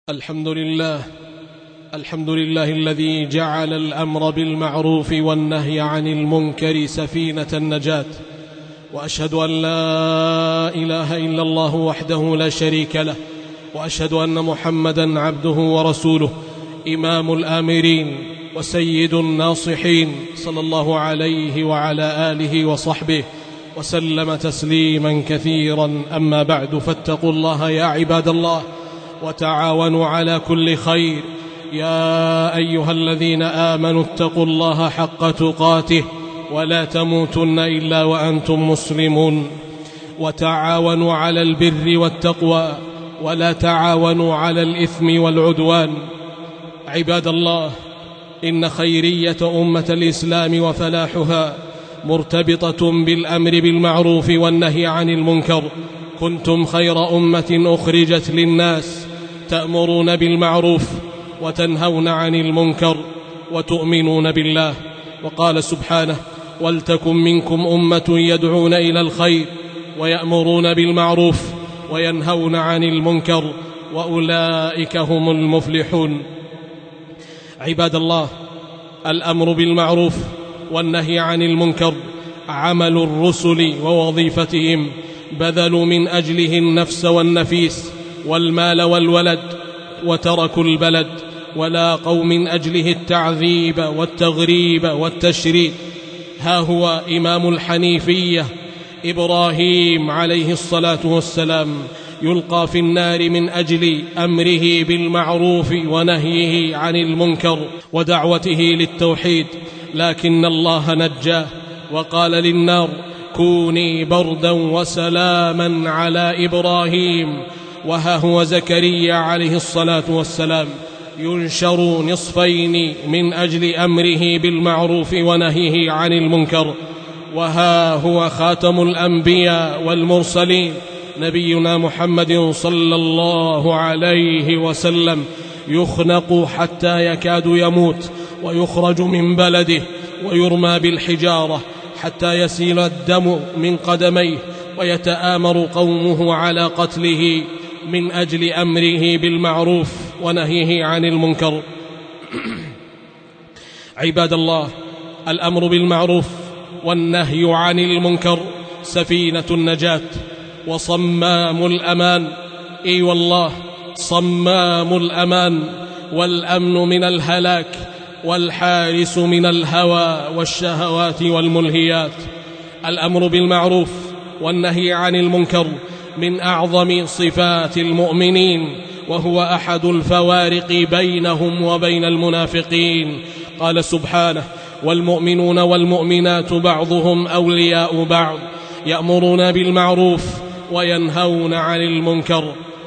الحمد لله الذي جعل الأمر بالمعروف والنهي عن المنكر سفينة النجاة، وأشهد أن لا إله إلا الله وحده لا شريك له، وأشهد أن محمدا عبده ورسوله إمام الآمرين وسيد الناصحين، صلى الله عليه وعلى آله وصحبه وسلم تسليما كثيرا. أما بعد، فاتقوا الله يا عباد الله وتعاونوا على كل خير. يا أيها الذين آمنوا اتقوا الله حق تقاته ولا تموتن إلا وأنتم مسلمون، وتعاونوا على البر والتقوى ولا تعاونوا على الإثم والعدوان. عباد الله، إن خيرية أمة الإسلام وفلاحها مرتبطة بالأمر بالمعروف والنهي عن المنكر. كنتم خير أمة أخرجت للناس، تأمرون بالمعروف وتنهون عن المنكر وتؤمنون بالله. وقال سبحانه: ولتكن منكم أمة يدعون إلى الخير ويأمرون بالمعروف وينهون عن المنكر وأولئك هم المفلحون. عباد الله، الأمر بالمعروف والنهي عن المنكر عمل الرسل ووظيفتهم، بذلوا من أجله النفس والنفيس والمال والولد وتركوا البلد، ولاقوا من أجله التعذيب والتغريب والتشريد. ها هو إمام الحنيفية إبراهيم عليه الصلاة والسلام يلقى في النار من أجل أمره بالمعروف ونهيه عن المنكر ودعوته للتوحيد، لكن الله نجاه وقال للنار: كوني بردا وسلاما على إبراهيم. وها هو زكريا عليه الصلاة والسلام ينشر نصفين من أجل أمره بالمعروف ونهيه عن المنكر. وها هو خاتم الأنبياء والمرسلين نبينا محمد صلى الله عليه وسلم يخنق حتى يكاد يموت، ويخرج من بلده ويرمى بالحجارة حتى يسيل الدم من قدميه، ويتآمر قومه على قتله من أجل أمره بالمعروف ونهيه عن المنكر. عباد الله، الأمر بالمعروف والنهي عن المنكر سفينة النجاة وصمام الأمان. إي والله، صمام الأمان والأمن من الهلاك، والحارس من الهوى والشهوات والملهيات. الأمر بالمعروف والنهي عن المنكر من أعظم صفات المؤمنين، وهو أحد الفوارق بينهم وبين المنافقين. قال سبحانه: والمؤمنون والمؤمنات بعضهم أولياء بعض يأمرون بالمعروف وينهون عن المنكر.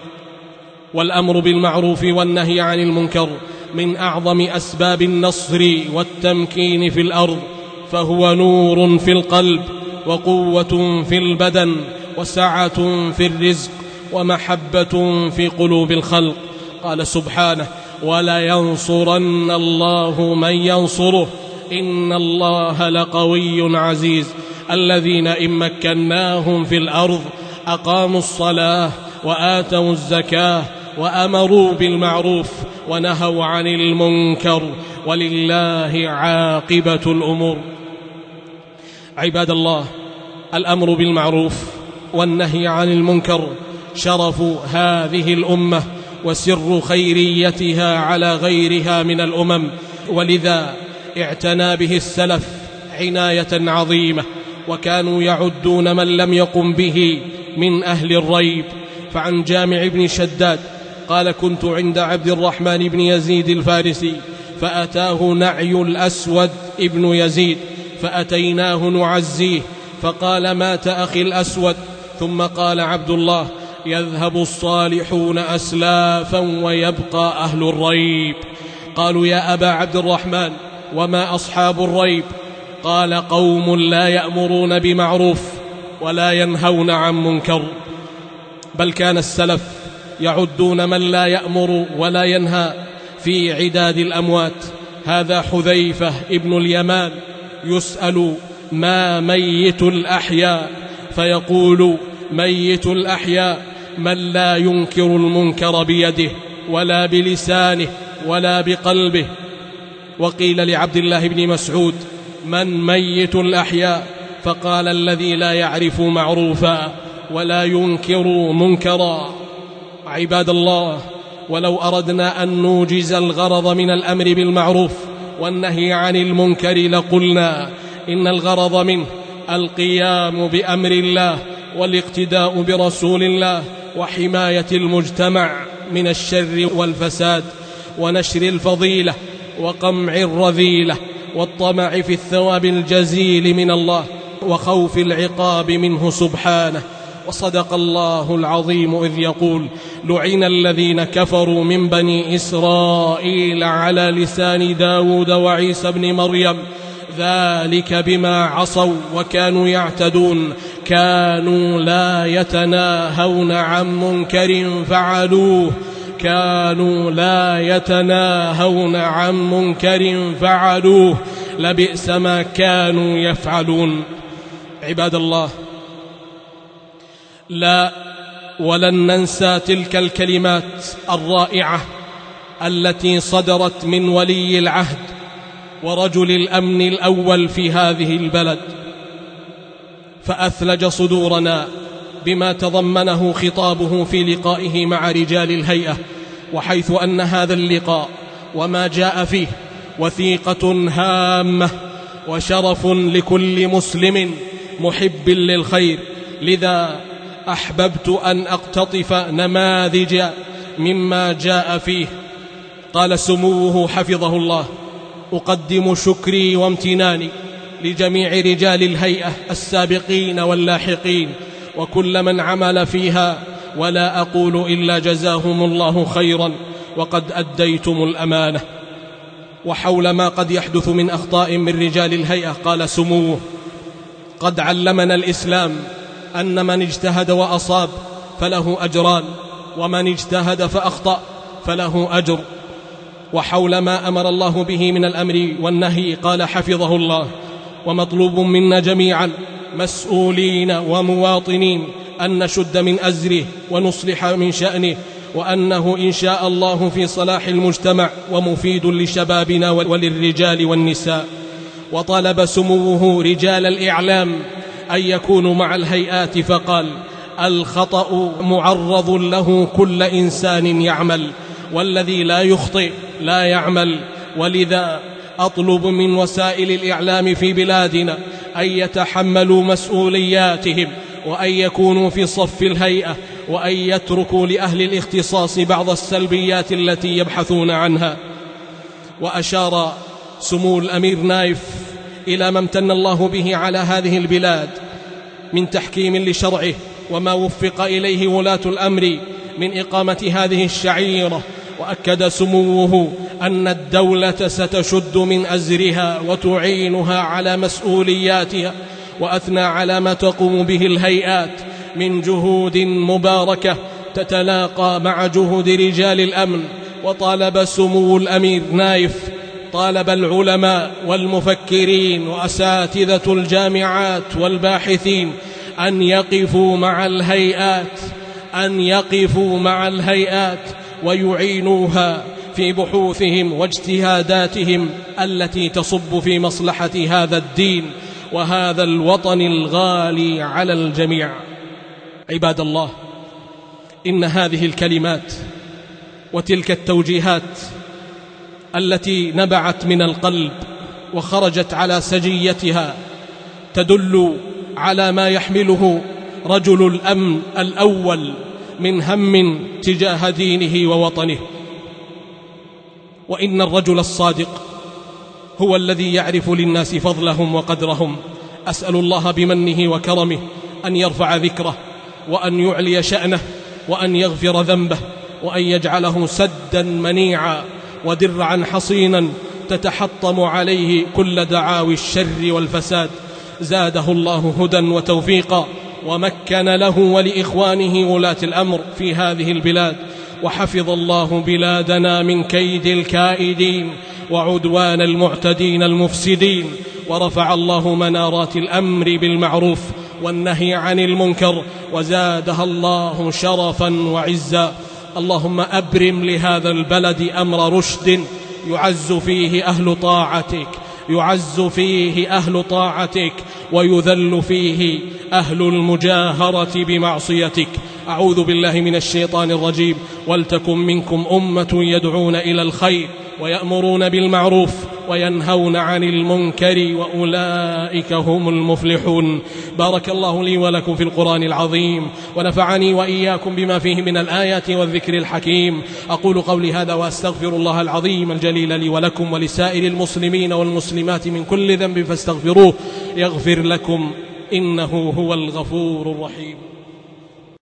والأمر بالمعروف والنهي عن المنكر من أعظم أسباب النصر والتمكين في الأرض، فهو نور في القلب وقوة في البدن وسعة في الرزق ومحبة في قلوب الخلق. قال سبحانه: ولا ينصرن الله من ينصره إن الله لقوي عزيز. الذين إن مكناهم في الأرض أقاموا الصلاة وآتوا الزكاة وأمروا بالمعروف ونهوا عن المنكر، ولله عاقبة الأمور. عباد الله، الأمر بالمعروف والنهي عن المنكر شرف هذه الأمة وسر خيريتها على غيرها من الأمم، ولذا اعتنى به السلف عناية عظيمة، وكانوا يعدون من لم يقم به من أهل الريب. فعن جامع بن شداد قال: كنت عند عبد الرحمن بن يزيد الفارسي، فأتاه نعي الأسود ابن يزيد، فأتيناه نعزيه، فقال: مات أخي الأسود. ثم قال عبد الله: يذهب الصالحون أسلافا ويبقى أهل الريب. قالوا: يا أبا عبد الرحمن، وما أصحاب الريب؟ قال: قوم لا يأمرون بمعروف ولا ينهون عن منكر. بل كان السلف يعدون من لا يأمر ولا ينهى في عداد الأموات. هذا حذيفة ابن اليمان يسأل: ما ميت الأحياء؟ فيقول: ميت الأحياء من لا ينكر المنكر بيده ولا بلسانه ولا بقلبه. وقيل لعبد الله بن مسعود: من ميت الأحياء؟ فقال: الذي لا يعرف معروفا ولا ينكر منكرا. عباد الله، ولو أردنا أن نوجز الغرض من الأمر بالمعروف والنهي عن المنكر لقلنا إن الغرض منه القيام بأمر الله والاقتداء برسول الله وحماية المجتمع من الشر والفساد ونشر الفضيلة وقمع الرذيلة والطمع في الثواب الجزيل من الله وخوف العقاب منه سبحانه. وصدق الله العظيم إذ يقول: لعن الذين كفروا من بني إسرائيل على لسان داود وعيسى بن مريم ذلك بما عصوا وكانوا يعتدون كانوا لا يتناهون عن منكر فعلوه لبئس ما كانوا يفعلون. عباد الله، لا ولن ننسى تلك الكلمات الرائعة التي صدرت من ولي العهد ورجل الأمن الأول في هذه البلد، فأثلج صدورنا بما تضمنه خطابه في لقائه مع رجال الهيئة، وحيث أن هذا اللقاء وما جاء فيه وثيقة هامة وشرف لكل مسلم محب للخير، لذا أحببت أن أقتطف نماذج مما جاء فيه. قال سموه حفظه الله: أقدم شكري وامتناني لجميع رجال الهيئة السابقين واللاحقين وكل من عمل فيها، ولا أقول إلا جزاهم الله خيرا وقد أديتم الأمانة. وحول ما قد يحدث من أخطاء من رجال الهيئة قال سموه: قد علمنا الإسلام أن من اجتهد وأصاب فله أجران، ومن اجتهد فأخطأ فله أجر. وحول ما أمر الله به من الأمر والنهي قال حفظه الله: ومطلوب منا جميعا مسؤولين ومواطنين أن نشد من أزره ونصلح من شأنه، وأنه إن شاء الله في صلاح المجتمع ومفيد لشبابنا وللرجال والنساء. وطلب سموه رجال الإعلام أن يكونوا مع الهيئات، فقال: الخطأ معرض له كل إنسان يعمل، والذي لا يخطئ لا يعمل. ولذا أطلب من وسائل الإعلام في بلادنا أن يتحملوا مسؤولياتهم وأن يكونوا في صف الهيئة، وأن يتركوا لأهل الاختصاص بعض السلبيات التي يبحثون عنها. وأشار سمو الأمير نايف إلى ما امتن الله به على هذه البلاد من تحكيم لشرعه، وما وفق إليه ولاة الأمر من إقامة هذه الشعيرة. وأكد سموه أن الدولة ستشد من أزرها وتعينها على مسؤولياتها، وأثنى على ما تقوم به الهيئات من جهود مباركة تتلاقى مع جهود رجال الأمن. وطالب سمو الأمير نايف طالب العلماء والمفكرين وأساتذة الجامعات والباحثين أن يقفوا مع الهيئات ويعينوها في بحوثهم واجتهاداتهم التي تصب في مصلحة هذا الدين وهذا الوطن الغالي على الجميع. عباد الله، إن هذه الكلمات وتلك التوجيهات التي نبعت من القلب وخرجت على سجيتها تدل على ما يحمله رجل الأمن الأول من هم تجاه دينه ووطنه. وإن الرجل الصادق هو الذي يعرف للناس فضلهم وقدرهم. أسأل الله بمنه وكرمه أن يرفع ذكره وأن يعلي شأنه وأن يغفر ذنبه وأن يجعله سدا منيعا ودرعا حصينا تتحطم عليه كل دعاوي الشر والفساد. زاده الله هدى وتوفيقا ومكن له ولإخوانه ولاة الأمر في هذه البلاد، وحفظ الله بلادنا من كيد الكائدين وعدوان المعتدين المفسدين، ورفع الله منارات الأمر بالمعروف والنهي عن المنكر، وزادها الله شرفا وعزا. اللهم أبرم لهذا البلد أمر رشد يعز فيه أهل طاعتك، يعز فيه أهل طاعتك ويذل فيه أهل المجاهرة بمعصيتك. أعوذ بالله من الشيطان الرجيم. ولتكن منكم أمة يدعون إلى الخير ويأمرون بالمعروف وينهون عن المنكر وأولئك هم المفلحون. بارك الله لي ولكم في القرآن العظيم، ونفعني وإياكم بما فيه من الآيات والذكر الحكيم. أقول قولي هذا وأستغفر الله العظيم الجليل لي ولكم ولسائر المسلمين والمسلمات من كل ذنب فاستغفروه يغفر لكم، إنه هو الغفور الرحيم.